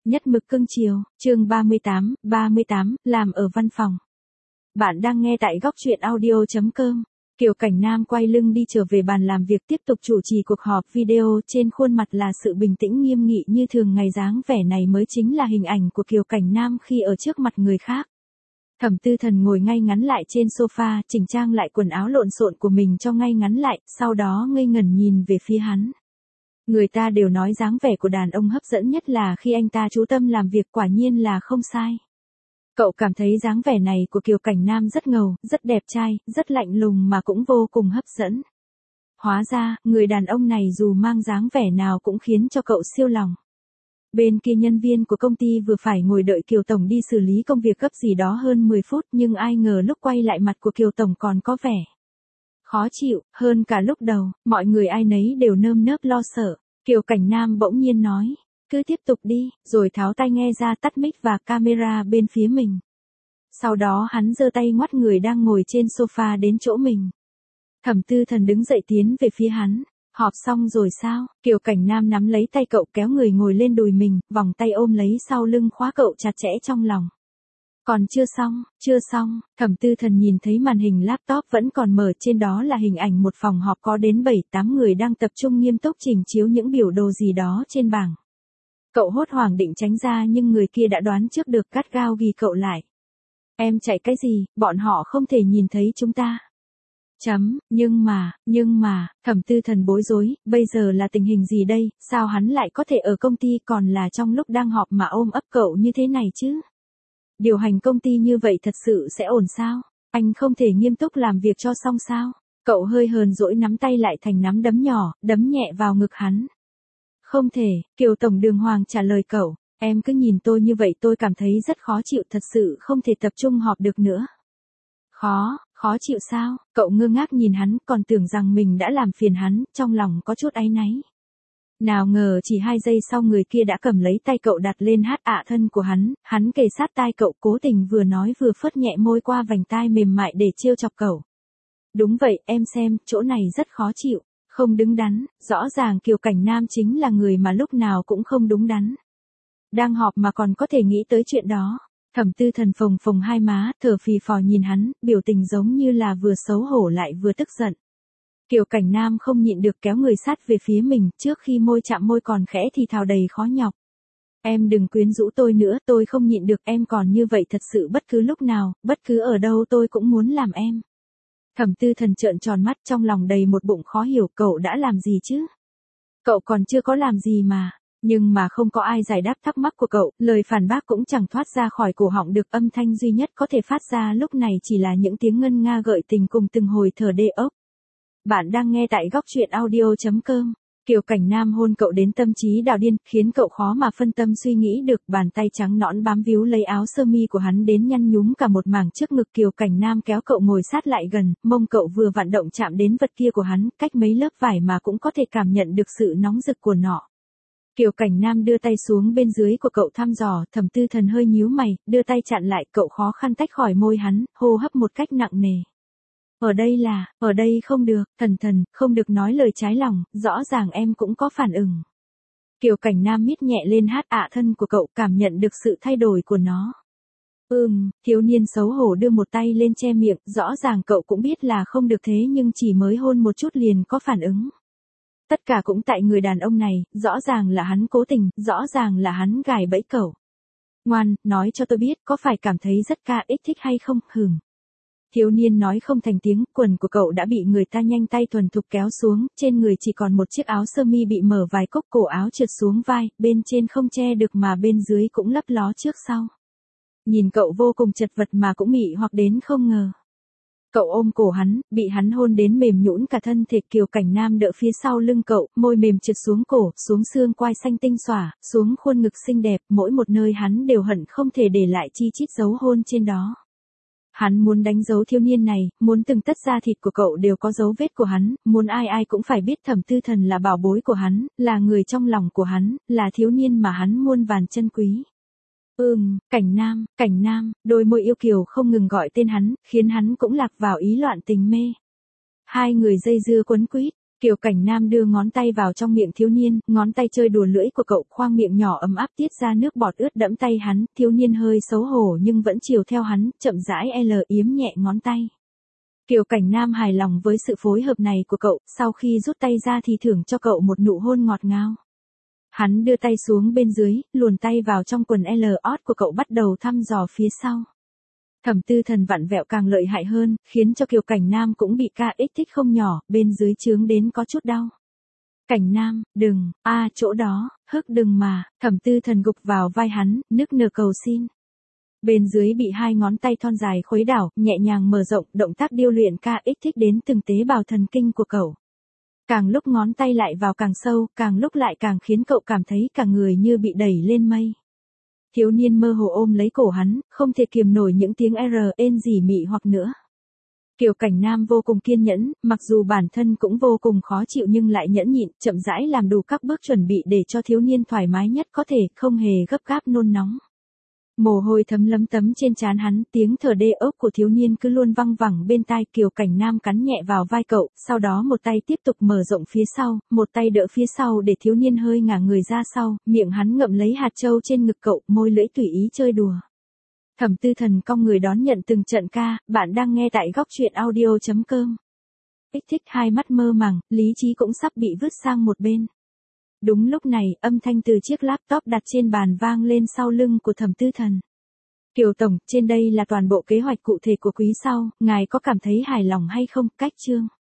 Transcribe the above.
Nhất mực cưng chiều, chương 38, làm ở văn phòng. Bạn đang nghe tại góc truyện audio.com. Kiều Cảnh Nam quay lưng đi trở về bàn làm việc tiếp tục chủ trì cuộc họp video, trên khuôn mặt là sự bình tĩnh nghiêm nghị như thường ngày, dáng vẻ này mới chính là hình ảnh của Kiều Cảnh Nam khi ở trước mặt người khác. Thẩm Tư Thần ngồi ngay ngắn lại trên sofa, chỉnh trang lại quần áo lộn xộn của mình cho ngay ngắn lại, sau đó ngây ngẩn nhìn về phía hắn. Người ta đều nói dáng vẻ của đàn ông hấp dẫn nhất là khi anh ta chú tâm làm việc, quả nhiên là không sai. Cậu cảm thấy dáng vẻ này của Kiều Cảnh Nam rất ngầu, rất đẹp trai, rất lạnh lùng mà cũng vô cùng hấp dẫn. Hóa ra, người đàn ông này dù mang dáng vẻ nào cũng khiến cho cậu siêu lòng. Bên kia nhân viên của công ty vừa phải ngồi đợi Kiều Tổng đi xử lý công việc gấp gì đó hơn 10 phút, nhưng ai ngờ lúc quay lại mặt của Kiều Tổng còn có vẻ khó chịu, hơn cả lúc đầu, mọi người ai nấy đều nơm nớp lo sợ. Kiều Cảnh Nam bỗng nhiên nói, cứ tiếp tục đi, rồi tháo tai nghe ra, tắt mic và camera bên phía mình. Sau đó hắn giơ tay ngoắt người đang ngồi trên sofa đến chỗ mình. Thẩm Tư Thần đứng dậy tiến về phía hắn. Họp xong rồi sao? Kiều Cảnh Nam nắm lấy tay cậu, kéo người ngồi lên đùi mình, vòng tay ôm lấy sau lưng, khóa cậu chặt chẽ trong lòng. Còn chưa xong, Thẩm Tư Thần nhìn thấy màn hình laptop vẫn còn mở, trên đó là hình ảnh một phòng họp có đến 7-8 người đang tập trung nghiêm túc trình chiếu những biểu đồ gì đó trên bảng. Cậu hốt hoảng định tránh ra nhưng người kia đã đoán trước được, gắt gao ghi cậu lại. Em chạy cái gì, bọn họ không thể nhìn thấy chúng ta. Nhưng mà, Thẩm Tư Thần bối rối, bây giờ là tình hình gì đây, sao hắn lại có thể ở công ty còn là trong lúc đang họp mà ôm ấp cậu như thế này chứ? Điều hành công ty như vậy thật sự sẽ ổn sao? Anh không thể nghiêm túc làm việc cho xong sao? Cậu hơi hờn dỗi nắm tay lại thành nắm đấm nhỏ, đấm nhẹ vào ngực hắn. Không thể, Kiều Tổng đường hoàng trả lời cậu, em cứ nhìn tôi như vậy tôi cảm thấy rất khó chịu, thật sự không thể tập trung họp được nữa. Khó chịu sao? Cậu ngơ ngác nhìn hắn, còn tưởng rằng mình đã làm phiền hắn, trong lòng có chút áy náy. Nào ngờ chỉ 2 giây sau người kia đã cầm lấy tay cậu đặt lên thân của hắn kề sát tai cậu, cố tình vừa nói vừa phớt nhẹ môi qua vành tai mềm mại để trêu chọc cậu. Đúng vậy, em xem, chỗ này rất khó chịu, không đứng đắn, rõ ràng Kiều Cảnh Nam chính là người mà lúc nào cũng không đúng đắn. Đang họp mà còn có thể nghĩ tới chuyện đó. Thẩm Tư Thần phồng hai má, thở phì phò nhìn hắn, biểu tình giống như là vừa xấu hổ lại vừa tức giận. Kiều Cảnh Nam không nhịn được kéo người sát về phía mình, trước khi môi chạm môi còn khẽ thì thào đầy khó nhọc. Em đừng quyến rũ tôi nữa, tôi không nhịn được, em còn như vậy thật sự bất cứ lúc nào, bất cứ ở đâu tôi cũng muốn làm em. Thẩm Tư Thần trợn tròn mắt, trong lòng đầy một bụng khó hiểu, cậu đã làm gì chứ? Cậu còn chưa có làm gì mà. Nhưng mà không có ai giải đáp thắc mắc của cậu, lời phản bác cũng chẳng thoát ra khỏi cổ họng được, âm thanh duy nhất có thể phát ra lúc này chỉ là những tiếng ngân nga gợi tình cùng từng hồi thở đê ốc. Bạn đang nghe tại góc truyện audio.com. Kiều Cảnh Nam hôn cậu đến tâm trí đảo điên, khiến cậu khó mà phân tâm suy nghĩ được, bàn tay trắng nõn bám víu lấy áo sơ mi của hắn đến nhăn nhúm cả một mảng trước ngực. Kiều Cảnh Nam kéo cậu ngồi sát lại gần, mông cậu vừa vặn động chạm đến vật kia của hắn, cách mấy lớp vải mà cũng có thể cảm nhận được sự nóng rực của nó. Kiều Cảnh Nam đưa tay xuống bên dưới của cậu thăm dò, Thẩm Tư Thần hơi nhíu mày, đưa tay chặn lại, cậu khó khăn tách khỏi môi hắn, hô hấp một cách nặng nề. Ở đây không được, Thần, không được nói lời trái lòng, rõ ràng em cũng có phản ứng. Kiều Cảnh Nam miết nhẹ lên thân của cậu, cảm nhận được sự thay đổi của nó. Thiếu niên xấu hổ đưa một tay lên che miệng, rõ ràng cậu cũng biết là không được thế nhưng chỉ mới hôn một chút liền có phản ứng. Tất cả cũng tại người đàn ông này, rõ ràng là hắn cố tình, rõ ràng là hắn gài bẫy cậu. Ngoan, nói cho tôi biết, có phải cảm thấy rất thích hay không? Thiếu niên nói không thành tiếng, quần của cậu đã bị người ta nhanh tay thuần thục kéo xuống, trên người chỉ còn một chiếc áo sơ mi bị mở vài cúc, cổ áo trượt xuống vai, bên trên không che được mà bên dưới cũng lấp ló trước sau. Nhìn cậu vô cùng chật vật mà cũng mị hoặc đến không ngờ. Cậu ôm cổ hắn, bị hắn hôn đến mềm nhũn cả thân thể. Kiều Cảnh Nam đỡ phía sau lưng cậu, môi mềm trượt xuống cổ, xuống xương quai xanh tinh xỏa, xuống khuôn ngực xinh đẹp, mỗi một nơi hắn đều hận không thể để lại chi chít dấu hôn trên đó. Hắn muốn đánh dấu thiếu niên này, muốn từng tấc da thịt của cậu đều có dấu vết của hắn, muốn ai cũng phải biết Thẩm Tư Thần là bảo bối của hắn, là người trong lòng của hắn, là thiếu niên mà hắn muôn vàn trân quý. Cảnh Nam, đôi môi yêu kiều không ngừng gọi tên hắn, khiến hắn cũng lạc vào ý loạn tình mê. Hai người dây dưa quấn quýt, Kiều Cảnh Nam đưa ngón tay vào trong miệng thiếu niên, ngón tay chơi đùa lưỡi của cậu, khoang miệng nhỏ ấm áp tiết ra nước bọt ướt đẫm tay hắn, thiếu niên hơi xấu hổ nhưng vẫn chiều theo hắn, chậm rãi yếm nhẹ ngón tay. Kiều Cảnh Nam hài lòng với sự phối hợp này của cậu, sau khi rút tay ra thì thưởng cho cậu một nụ hôn ngọt ngào. Hắn đưa tay xuống bên dưới, luồn tay vào trong quần ót của cậu bắt đầu thăm dò phía sau. Thẩm Tư Thần vặn vẹo càng lợi hại hơn, khiến cho Kiều Cảnh Nam cũng bị kích thích không nhỏ, bên dưới chướng đến có chút đau. Cảnh Nam, đừng, chỗ đó, đừng mà, Thẩm Tư Thần gục vào vai hắn, nức nở cầu xin. Bên dưới bị hai ngón tay thon dài khuấy đảo, nhẹ nhàng mở rộng, động tác điêu luyện kích thích đến từng tế bào thần kinh của cậu. Càng lúc ngón tay lại vào càng sâu, càng lúc lại càng khiến cậu cảm thấy cả người như bị đẩy lên mây. Thiếu niên mơ hồ ôm lấy cổ hắn, không thể kiềm nổi những tiếng rỉ mị hoặc nữa. Kiều Cảnh Nam vô cùng kiên nhẫn, mặc dù bản thân cũng vô cùng khó chịu nhưng lại nhẫn nhịn, chậm rãi làm đủ các bước chuẩn bị để cho thiếu niên thoải mái nhất có thể, không hề gấp gáp nôn nóng. Mồ hôi thấm lấm tấm trên trán hắn, tiếng thở đê ốc của thiếu niên cứ luôn văng vẳng bên tai. Kiều Cảnh Nam cắn nhẹ vào vai cậu, sau đó một tay tiếp tục mở rộng phía sau, một tay đỡ phía sau để thiếu niên hơi ngả người ra sau, miệng hắn ngậm lấy hạt châu trên ngực cậu, môi lưỡi tùy ý chơi đùa. Thẩm Tư Thần cong người đón nhận từng trận ca, bạn đang nghe tại góc truyện audio.com. Kích thích hai mắt mơ màng, lý trí cũng sắp bị vứt sang một bên. Đúng lúc này, âm thanh từ chiếc laptop đặt trên bàn vang lên sau lưng của Thẩm Tư Thần. Kiều Tổng, trên đây là toàn bộ kế hoạch cụ thể của quý sau, ngài có cảm thấy hài lòng hay không? Cách chương.